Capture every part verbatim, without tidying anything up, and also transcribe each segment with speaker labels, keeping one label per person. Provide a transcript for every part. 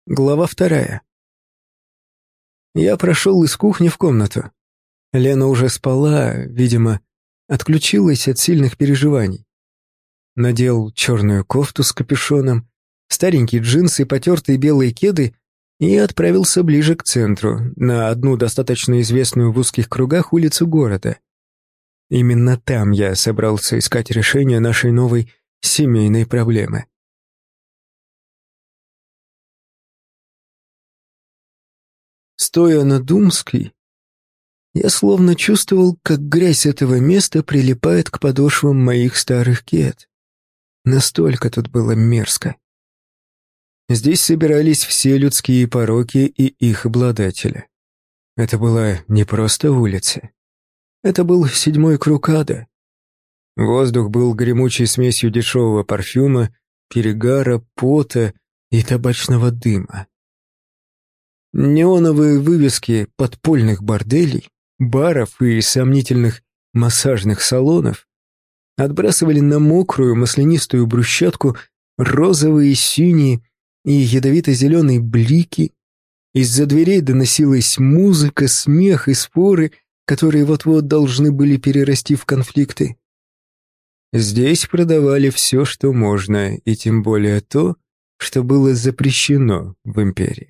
Speaker 1: Глава вторая. Я прошел из кухни в комнату. Лена уже спала, видимо, отключилась от сильных переживаний. Надел черную кофту с капюшоном, старенькие джинсы, потертые белые кеды и отправился ближе к центру, на одну достаточно известную в узких кругах улицу города. Именно там я собрался искать решение нашей новой семейной проблемы. Стоя на Думской, я словно чувствовал, как грязь этого места прилипает к подошвам моих старых кед. Настолько тут было мерзко. Здесь собирались все людские пороки и их обладатели. Это была не просто улица. Это был седьмой круг ада. Воздух был гремучей смесью дешевого парфюма, перегара, пота и табачного дыма. Неоновые вывески подпольных борделей, баров и сомнительных массажных салонов отбрасывали на мокрую маслянистую брусчатку розовые, синие и ядовито-зеленые блики. Из-за дверей доносилась музыка, смех и споры, которые вот-вот должны были перерасти в конфликты. Здесь продавали все, что можно, и тем более то, что было запрещено в империи.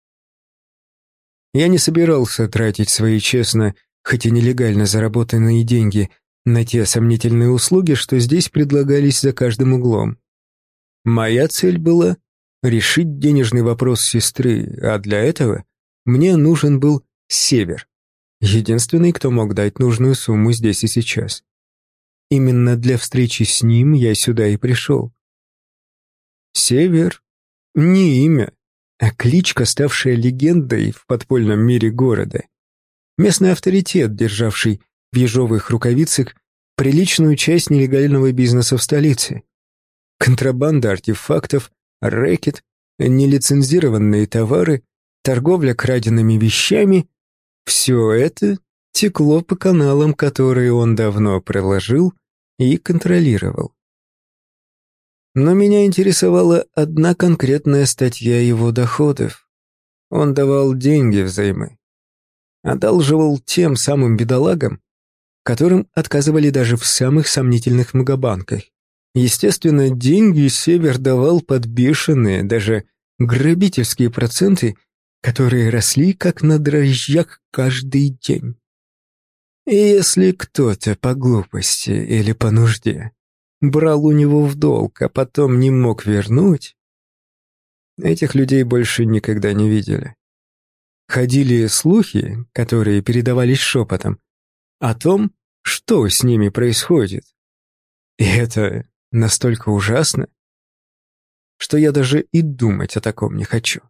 Speaker 1: Я не собирался тратить свои честно, хоть и нелегально заработанные деньги на те сомнительные услуги, что здесь предлагались за каждым углом. Моя цель была решить денежный вопрос сестры, а для этого мне нужен был Север, единственный, кто мог дать нужную сумму здесь и сейчас. Именно для встречи с ним я сюда и пришел. Север — не имя, а кличка, ставшая легендой в подпольном мире города. Местный авторитет, державший в ежовых рукавицах приличную часть нелегального бизнеса в столице. Контрабанда артефактов, рэкет, нелицензированные товары, торговля краденными вещами — все это текло по каналам, которые он давно проложил и контролировал. Но меня интересовала одна конкретная статья его доходов. Он давал деньги взаймы. Одалживал тем самым бедолагам, которым отказывали даже в самых сомнительных мегабанках. Естественно, деньги Север давал под бешеные, даже грабительские проценты, которые росли как на дрожжах каждый день. И если кто-то по глупости или по нужде брал у него в долг, а потом не мог вернуть, этих людей больше никогда не видели. Ходили слухи, которые передавались шепотом, о том, что с ними происходит. И это настолько ужасно, что я даже и думать о таком не хочу.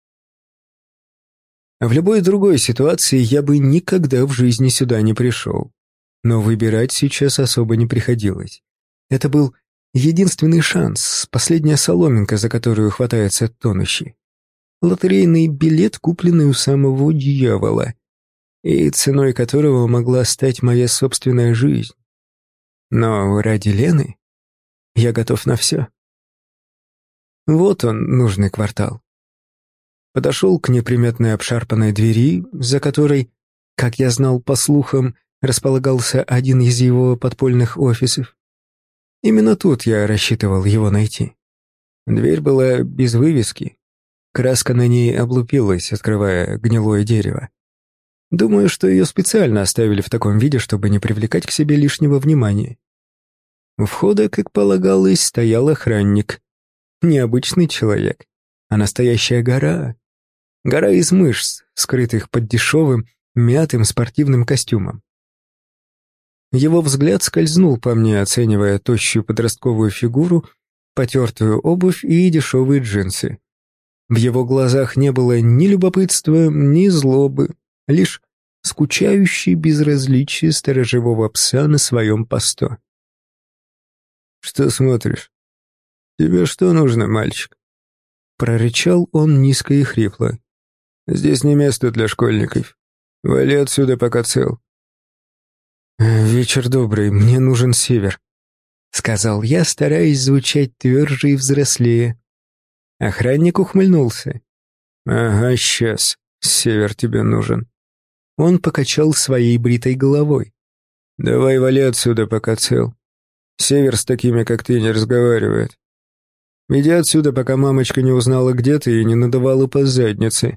Speaker 1: В любой другой ситуации я бы никогда в жизни сюда не пришел, но выбирать сейчас особо не приходилось. Это был единственный шанс, последняя соломинка, за которую хватается тонущий. Лотерейный билет, купленный у самого дьявола, и ценой которого могла стать моя собственная жизнь. Но ради Лены я готов на все. Вот он, нужный квартал. Подошел к неприметной обшарпанной двери, за которой, как я знал по слухам, располагался один из его подпольных офисов. Именно тут я рассчитывал его найти. Дверь была без вывески. Краска на ней облупилась, открывая гнилое дерево. Думаю, что ее специально оставили в таком виде, чтобы не привлекать к себе лишнего внимания. У входа, как полагалось, стоял охранник. Не обычный человек, а настоящая гора. Гора из мышц, скрытых под дешевым, мятым спортивным костюмом. Его взгляд скользнул по мне, оценивая тощую подростковую фигуру, потертую обувь и дешевые джинсы. В его глазах не было ни любопытства, ни злобы, лишь скучающее безразличие сторожевого пса на своем посту. «Что смотришь? Тебе что нужно, мальчик?» Прорычал он низко и хрипло. «Здесь не место для школьников. Вали отсюда, пока цел». «Вечер добрый, мне нужен Север», — сказал я, стараясь звучать тверже и взрослее. Охранник ухмыльнулся. Ага, сейчас. Север тебе нужен. Он покачал своей бритой головой. Давай вали отсюда, пока цел. Север с такими, как ты, не разговаривает. Иди отсюда, пока мамочка не узнала, где ты, и не надавала по заднице.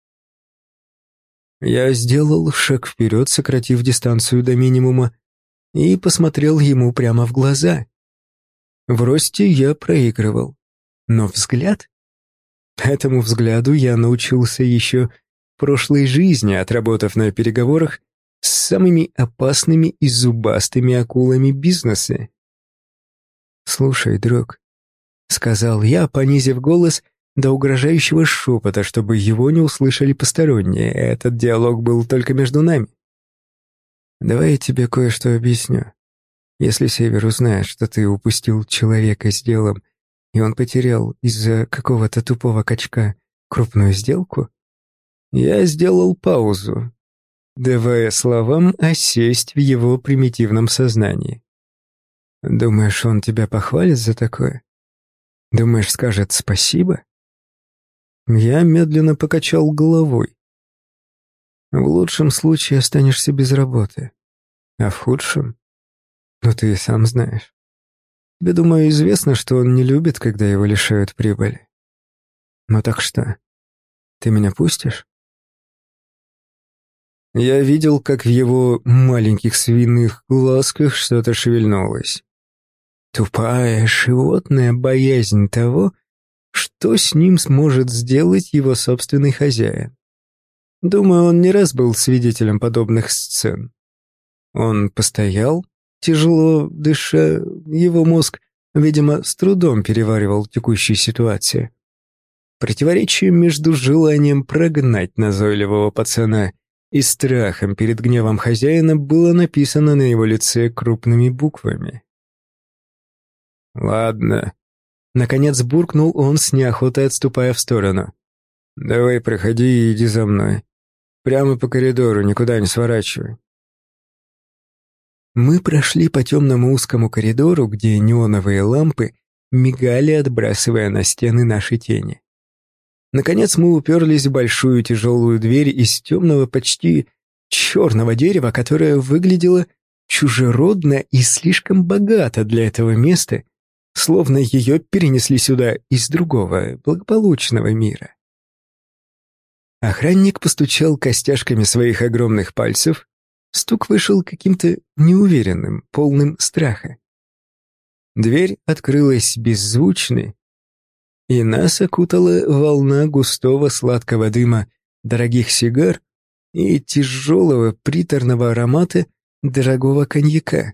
Speaker 1: Я сделал шаг вперед, сократив дистанцию до минимума, и посмотрел ему прямо в глаза. В росте я проигрывал, но взгляд... Этому взгляду я научился еще в прошлой жизни, отработав на переговорах с самыми опасными и зубастыми акулами бизнеса. «Слушай, друг», — сказал я, понизив голос до угрожающего шепота, чтобы его не услышали посторонние. Этот диалог был только между нами. «Давай я тебе кое-что объясню. Если Север узнает, что ты упустил человека с делом, и он потерял из-за какого-то тупого качка крупную сделку, я сделал паузу, давая словам осесть в его примитивном сознании. Думаешь, он тебя похвалит за такое? Думаешь, скажет спасибо?» Я медленно покачал головой. В лучшем случае останешься без работы, а в худшем, ну ты и сам знаешь. Тебе, думаю, известно, что он не любит, когда его лишают прибыли. Ну так что, ты меня пустишь? Я видел, как в его маленьких свиных глазках что-то шевельнулось. Тупая животная боязнь того, что с ним сможет сделать его собственный хозяин. Думаю, он не раз был свидетелем подобных сцен. Он постоял, тяжело дыша, его мозг, видимо, с трудом переваривал текущую ситуацию. Противоречие между желанием прогнать назойливого пацана и страхом перед гневом хозяина было написано на его лице крупными буквами. «Ладно», — наконец буркнул он с неохотой, отступая в сторону. «Давай проходи и иди за мной. Прямо по коридору, никуда не сворачивай». Мы прошли по темному узкому коридору, где неоновые лампы мигали, отбрасывая на стены наши тени. Наконец мы уперлись в большую тяжелую дверь из темного, почти черного дерева, которая выглядела чужеродно и слишком богато для этого места, словно ее перенесли сюда из другого, благополучного мира. Охранник постучал костяшками своих огромных пальцев. Стук вышел каким-то неуверенным, полным страха. Дверь открылась беззвучно, и нас окутала волна густого сладкого дыма дорогих сигар и тяжелого приторного аромата дорогого коньяка.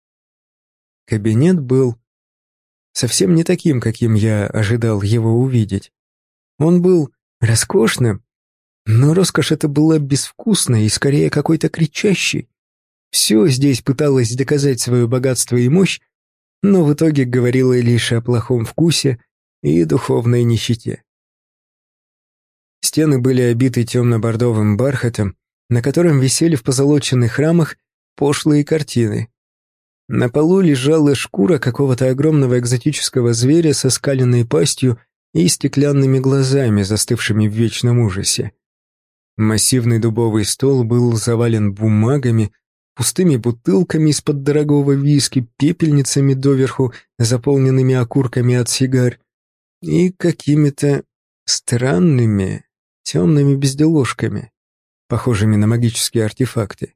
Speaker 1: Кабинет был совсем не таким, каким я ожидал его увидеть. Он был роскошным, но роскошь эта была безвкусной и скорее какой-то кричащей. Все здесь пыталось доказать свое богатство и мощь, но в итоге говорило лишь о плохом вкусе и духовной нищете. Стены были обиты темно-бордовым бархатом, на котором висели в позолоченных рамах пошлые картины. На полу лежала шкура какого-то огромного экзотического зверя со скаленной пастью и стеклянными глазами, застывшими в вечном ужасе. Массивный дубовый стол был завален бумагами, пустыми бутылками из-под дорогого виски, пепельницами доверху, заполненными окурками от сигар, и какими-то странными темными безделушками, похожими на магические артефакты.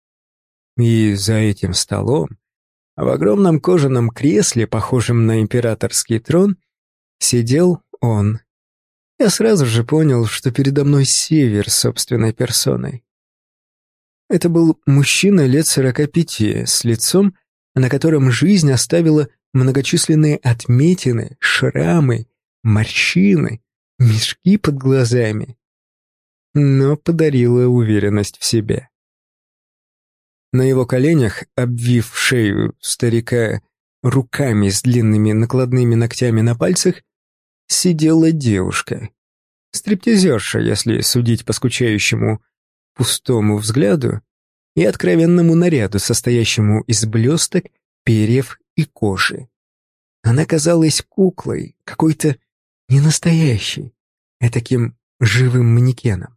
Speaker 1: И за этим столом, в огромном кожаном кресле, похожем на императорский трон, сидел он. Я сразу же понял, что передо мной Север собственной персоной. Это был мужчина лет сорока пяти, с лицом, на котором жизнь оставила многочисленные отметины, шрамы, морщины, мешки под глазами, но подарила уверенность в себе. На его коленях, обвив шею старика руками с длинными накладными ногтями на пальцах, сидела девушка. Стриптизерша, если судить по скучающему пустому взгляду и откровенному наряду, состоящему из блесток, перьев и кожи. Она казалась куклой, какой-то ненастоящей, этаким живым манекеном.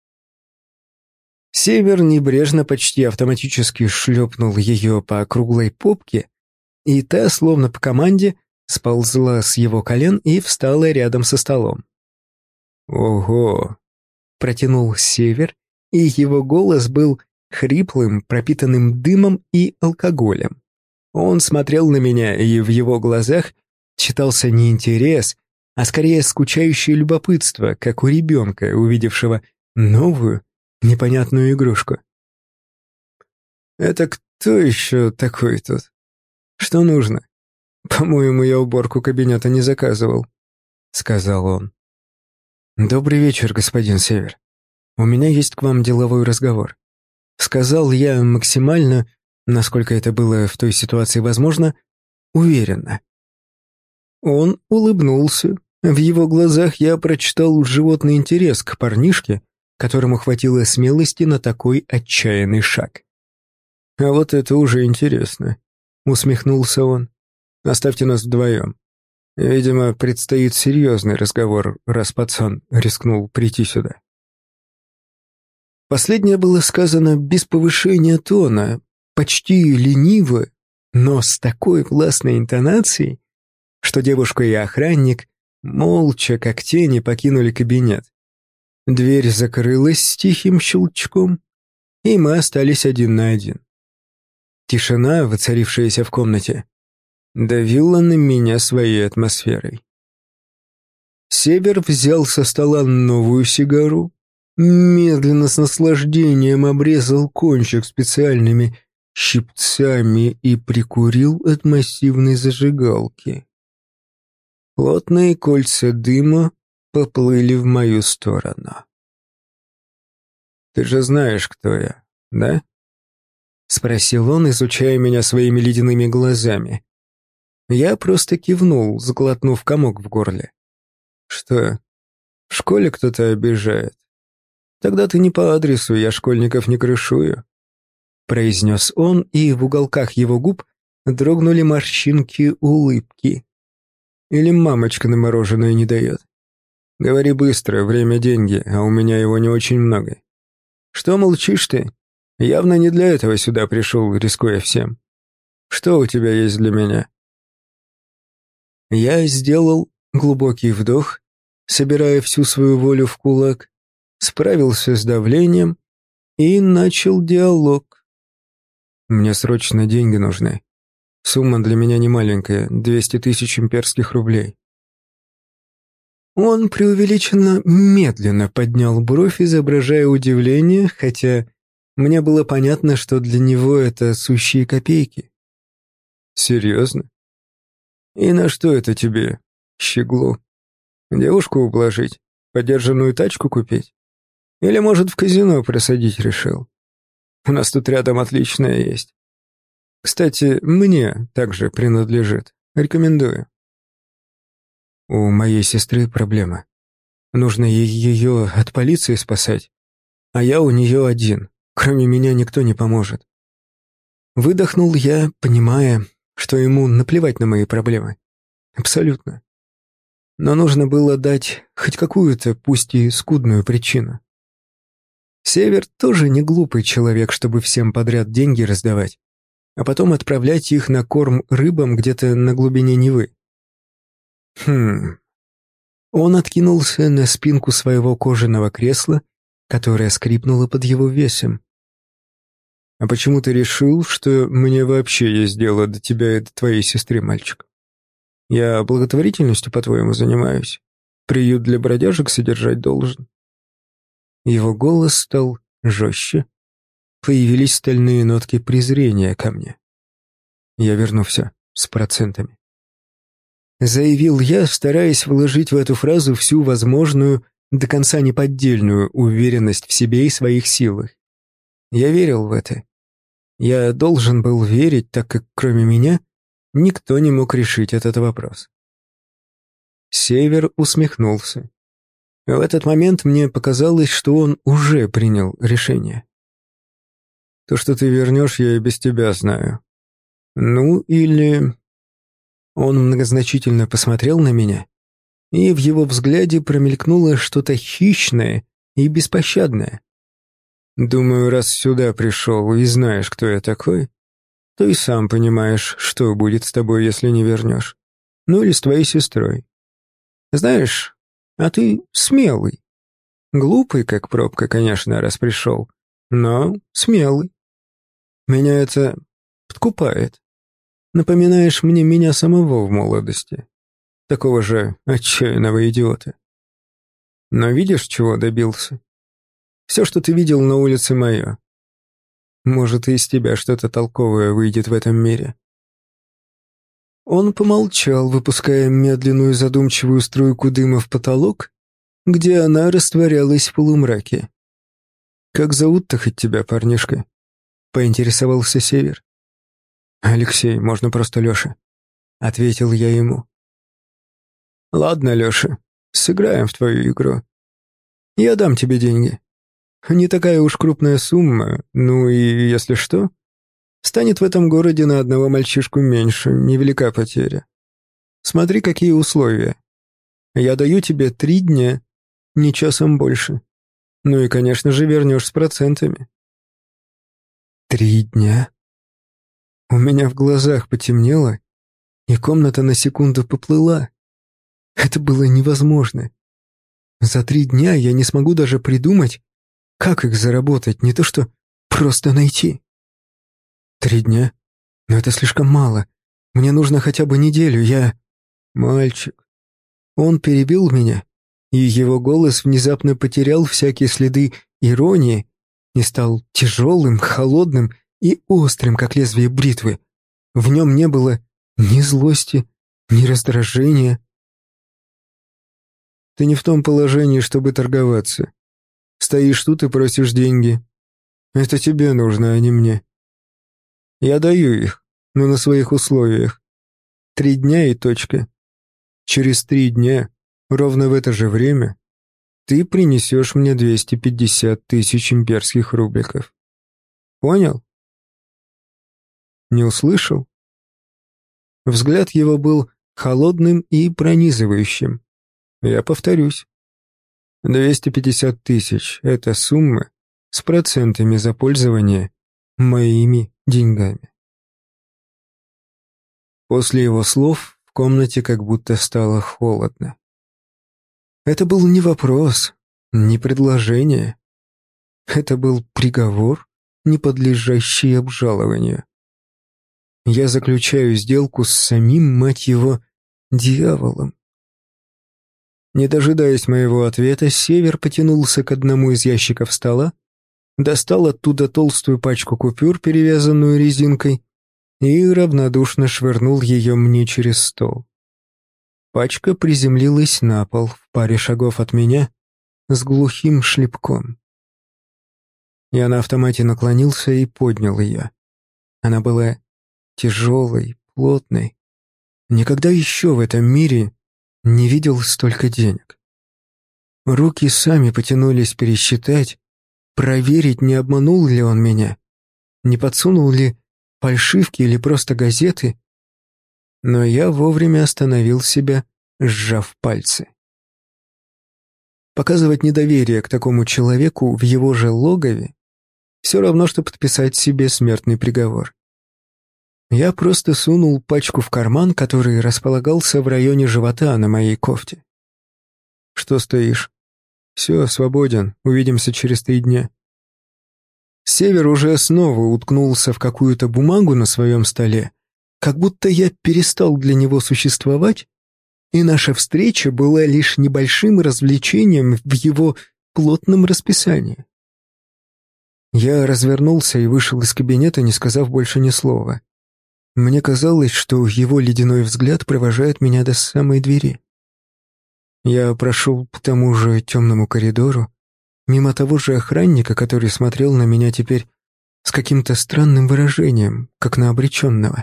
Speaker 1: Север небрежно, почти автоматически шлепнул ее по круглой попке, и та, словно по команде, сползла с его колен и встала рядом со столом. «Ого!» — протянул Север, и его голос был хриплым, пропитанным дымом и алкоголем. Он смотрел на меня, и в его глазах читался не интерес, а скорее скучающее любопытство, как у ребенка, увидевшего новую, непонятную игрушку. «Это кто еще такой тут? Что нужно? По-моему, я уборку кабинета не заказывал», — сказал он. «Добрый вечер, господин Север. У меня есть к вам деловой разговор», — сказал я максимально, насколько это было в той ситуации возможно, уверенно. Он улыбнулся. В его глазах я прочитал животный интерес к парнишке, которому хватило смелости на такой отчаянный шаг. «А вот это уже интересно», — усмехнулся он. «Оставьте нас вдвоем. Видимо, предстоит серьезный разговор, раз пацан рискнул прийти сюда». Последнее было сказано без повышения тона, почти лениво, но с такой властной интонацией, что девушка и охранник молча, как тени, покинули кабинет. Дверь закрылась с тихим щелчком, и мы остались один на один. Тишина, воцарившаяся в комнате, давила на меня своей атмосферой. Север взял со стола новую сигару, медленно с наслаждением обрезал кончик специальными щипцами и прикурил от массивной зажигалки. Плотные кольца дыма поплыли в мою сторону. «Ты же знаешь, кто я, да?» — спросил он, изучая меня своими ледяными глазами. Я просто кивнул, заглотнув комок в горле. «Что, в школе кто-то обижает? Тогда ты не по адресу, я школьников не крышую», — произнес он, и в уголках его губ дрогнули морщинки улыбки. «Или мамочка на мороженое не дает? Говори быстро, время — деньги, а у меня его не очень много. Что молчишь ты? Явно не для этого сюда пришел, рискуя всем. Что у тебя есть для меня?» Я сделал глубокий вдох, собирая всю свою волю в кулак, справился с давлением и начал диалог. «Мне срочно деньги нужны. Сумма для меня не маленькая, двести тысяч имперских рублей». Он преувеличенно медленно поднял бровь, изображая удивление, хотя мне было понятно, что для него это сущие копейки. «Серьезно? И на что это тебе, щеглу? Девушку ублажить? Подержанную тачку купить? Или, может, в казино просадить решил? У нас тут рядом отличное есть. Кстати, мне также принадлежит. Рекомендую». «У моей сестры проблема. Нужно ей ее от полиции спасать, а я у нее один. Кроме меня никто не поможет». Выдохнул я, понимая, что ему наплевать на мои проблемы. Абсолютно. Но нужно было дать хоть какую-то, пусть и скудную причину. Север тоже не глупый человек, чтобы всем подряд деньги раздавать, а потом отправлять их на корм рыбам где-то на глубине Невы. Хм. Он откинулся на спинку своего кожаного кресла, которое скрипнуло под его весом. «А почему ты решил, что мне вообще есть дело до тебя и до твоей сестры, мальчик? Я благотворительностью, по-твоему, занимаюсь? Приют для бродяжек содержать должен?» Его голос стал жестче. Появились стальные нотки презрения ко мне. «Я верну все, с процентами», — заявил я, стараясь вложить в эту фразу всю возможную, до конца неподдельную уверенность в себе и своих силах. Я верил в это. Я должен был верить, так как кроме меня никто не мог решить этот вопрос. Север усмехнулся. В этот момент мне показалось, что он уже принял решение. «То, что ты вернешь, я и без тебя знаю. Ну или...» Он многозначительно посмотрел на меня, и в его взгляде промелькнуло что-то хищное и беспощадное. «Думаю, раз сюда пришел и знаешь, кто я такой, то и сам понимаешь, что будет с тобой, если не вернешь. Ну или с твоей сестрой. Знаешь, а ты смелый. Глупый, как пробка, конечно, раз пришел, но смелый. Меня это подкупает. Напоминаешь мне меня самого в молодости, такого же отчаянного идиота. Но видишь, чего добился? Все, что ты видел на улице, мое. Может, и из тебя что-то толковое выйдет в этом мире». Он помолчал, выпуская медленную задумчивую струйку дыма в потолок, где она растворялась в полумраке. «Как зовут-то хоть тебя, парнишка?» — поинтересовался Север. «Алексей, можно просто Леша», — ответил я ему. «Ладно, Леша, сыграем в твою игру. Я дам тебе деньги. Не такая уж крупная сумма, ну и, если что, станет в этом городе на одного мальчишку меньше, невелика потеря. Смотри, какие условия. Я даю тебе три дня, ни часом больше. Ну и, конечно же, вернешь с процентами». «Три дня?» У меня в глазах потемнело, и комната на секунду поплыла. Это было невозможно. За три дня я не смогу даже придумать, как их заработать, не то что просто найти. Три дня? Но это слишком мало. Мне нужно хотя бы неделю, я... Мальчик. Он перебил меня, и его голос внезапно потерял всякие следы иронии и стал тяжелым, холодным и острым, как лезвие бритвы. В нем не было ни злости, ни раздражения. «Ты не в том положении, чтобы торговаться. Стоишь тут и просишь деньги. Это тебе нужно, а не мне. Я даю их, но на своих условиях. Три дня и точка. Через три дня, ровно в это же время, ты принесешь мне двести пятьдесят тысяч имперских рубликов. Понял?» Не услышал? Взгляд его был холодным и пронизывающим. Я повторюсь. двести пятьдесят тысяч — это сумма с процентами за пользование моими деньгами. После его слов в комнате как будто стало холодно. Это был не вопрос, не предложение. Это был приговор, не подлежащий обжалованию. Я заключаю сделку с самим, мать его, дьяволом. Не дожидаясь моего ответа, Север потянулся к одному из ящиков стола, достал оттуда толстую пачку купюр, перевязанную резинкой, и равнодушно швырнул ее мне через стол. Пачка приземлилась на пол в паре шагов от меня с глухим шлепком. Я на автомате наклонился и поднял ее. Она была тяжелой, плотной. Никогда еще в этом мире не видел столько денег. Руки сами потянулись пересчитать, проверить, не обманул ли он меня, не подсунул ли фальшивки или просто газеты. Но я вовремя остановил себя, сжав пальцы. Показывать недоверие к такому человеку в его же логове все равно, что подписать себе смертный приговор. Я просто сунул пачку в карман, который располагался в районе живота на моей кофте. «Что стоишь? Все, свободен, увидимся через три дня». Север уже снова уткнулся в какую-то бумагу на своем столе, как будто я перестал для него существовать, и наша встреча была лишь небольшим развлечением в его плотном расписании. Я развернулся и вышел из кабинета, не сказав больше ни слова. Мне казалось, что его ледяной взгляд провожает меня до самой двери. Я прошел по тому же темному коридору, мимо того же охранника, который смотрел на меня теперь с каким-то странным выражением, как на обреченного.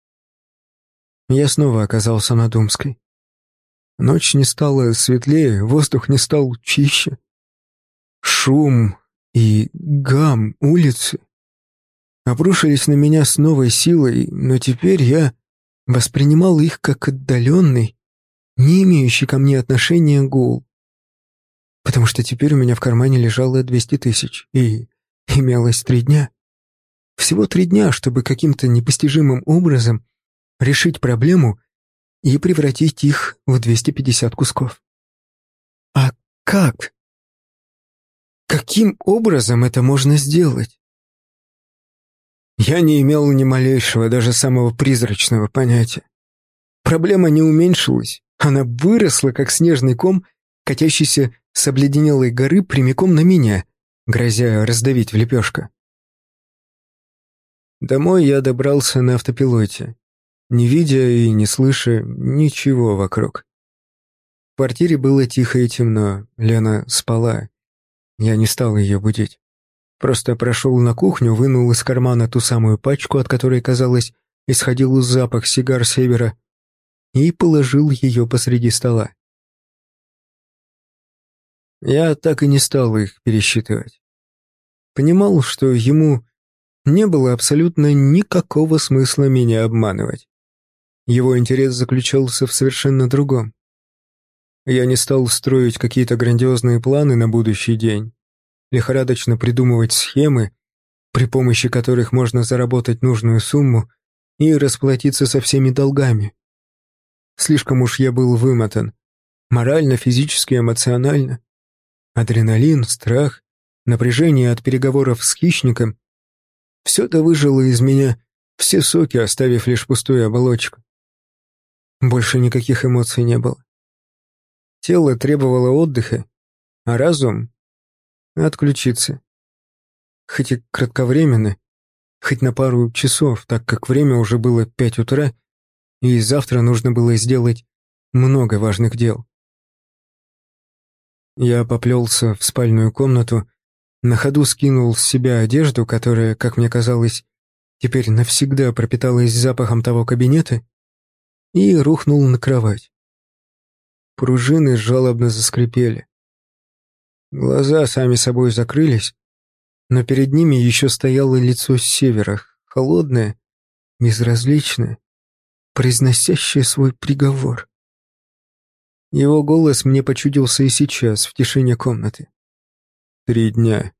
Speaker 1: Я снова оказался на Думской. Ночь не стала светлее, воздух не стал чище. Шум и гам улицы обрушились на меня с новой силой, но теперь я воспринимал их как отдаленный, не имеющий ко мне отношения гул. Потому что теперь у меня в кармане лежало двести тысяч, и имелось три дня. Всего три дня, чтобы каким-то непостижимым образом решить проблему и превратить их в двести пятьдесят кусков. А как? Каким образом это можно сделать? Я не имел ни малейшего, даже самого призрачного понятия. Проблема не уменьшилась, она выросла, как снежный ком, катящийся с обледенелой горы прямиком на меня, грозя раздавить в лепешку. Домой я добрался на автопилоте, не видя и не слыша ничего вокруг. В квартире было тихо и темно, Лена спала. Я не стал ее будить. Просто прошел на кухню, вынул из кармана ту самую пачку, от которой, казалось, исходил запах сигар Севера, и положил ее посреди стола. Я так и не стал их пересчитывать. Понимал, что ему не было абсолютно никакого смысла меня обманывать. Его интерес заключался в совершенно другом. Я не стал строить какие-то грандиозные планы на будущий день, лихорадочно придумывать схемы, при помощи которых можно заработать нужную сумму и расплатиться со всеми долгами. Слишком уж я был вымотан, морально, физически, эмоционально. Адреналин, страх, напряжение от переговоров с хищником — все это выжило из меня все соки, оставив лишь пустую оболочку. Больше никаких эмоций не было. Тело требовало отдыха, а разум — отключиться. Хоть и кратковременно, хоть на пару часов, так как время уже было пять утра, и завтра нужно было сделать много важных дел. Я поплелся в спальную комнату, на ходу скинул с себя одежду, которая, как мне казалось, теперь навсегда пропиталась запахом того кабинета, и рухнул на кровать. Пружины жалобно заскрипели. Глаза сами собой закрылись, но перед ними еще стояло лицо Севера, холодное, безразличное, произносящее свой приговор. Его голос мне почудился и сейчас, в тишине комнаты. «Три дня»,